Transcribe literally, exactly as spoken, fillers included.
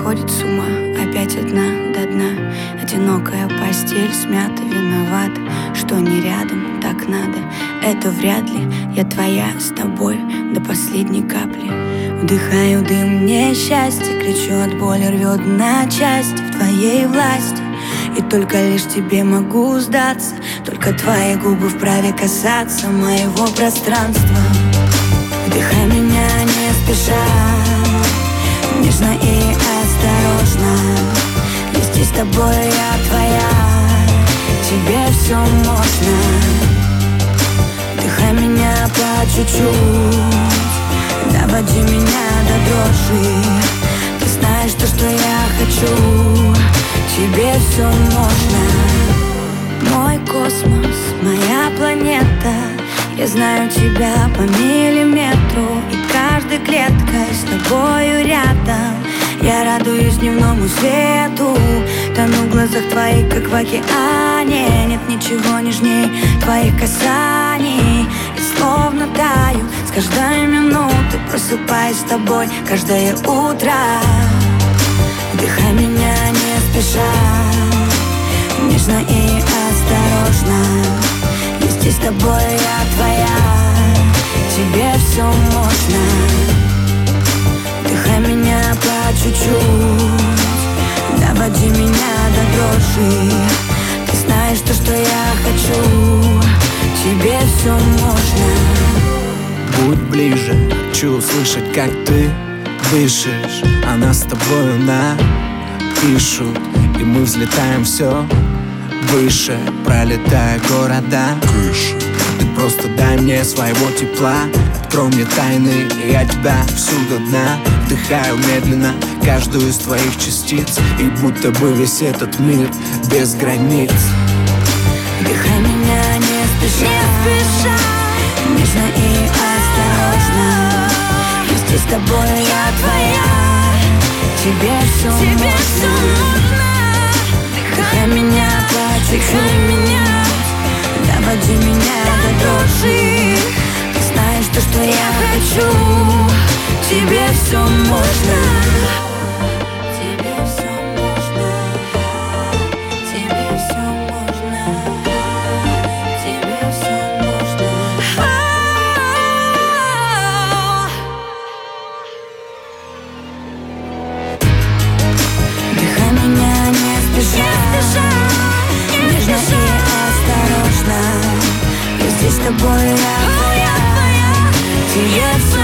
сходит с ума, опять одна до дна. Одинокая постель, смята, виновата, что не рядом, так надо. Это вряд ли, я твоя с тобой до последней капли. Вдыхаю дым несчастья, кричу от боли, рвет на части. В твоей власти, и только лишь тебе могу сдаться. Только твои губы вправе касаться моего пространства. Вдыхай меня не спеша, нежно и осторожно. Вместе с тобой я твоя, тебе все можно. Вдыхай меня по чуть-чуть, доводи меня до дрожи. Ты знаешь то, что я хочу, тебе все можно. Мой космос, моя планета, я знаю тебя по миллиметру. И каждой клеткой с тобою рядом я радуюсь дневному свету. Тону в глазах твоих, как в океане. Нет ничего нежней твоих касаний. И словно таю с каждой минуты, просыпаюсь с тобой каждое утро. Вдыхай меня не спеша, нежно и осторожно. Вместе с тобой я твоя, тебе все можно. Вдыхай меня по чуть-чуть, доводи меня до дрожи. Ты знаешь то, что я хочу, тебе все можно. Будь ближе, хочу услышать, как ты дышишь. Она с тобою напишут, и мы взлетаем все выше, пролетая города. Ты просто дай мне своего тепла, открой мне тайны, и я тебя всюду дна. Вдыхаю медленно каждую из твоих частиц, и будто бы весь этот мир без границ. Вдыхай меня не спеша, не спеша, нежно и осторожно. Вместе с тобой я твоя, тебе все тебе можно. Вдыхай меня по чуть-чуть, доводи меня до дрожи. Ты знаешь то, что я хочу, тебе все можно. Тебе все можно, тебе все можно, тебе все можно. Вдыхай меня не спеша, нежно и осторожно. Здесь с тобой я твоя, тебе все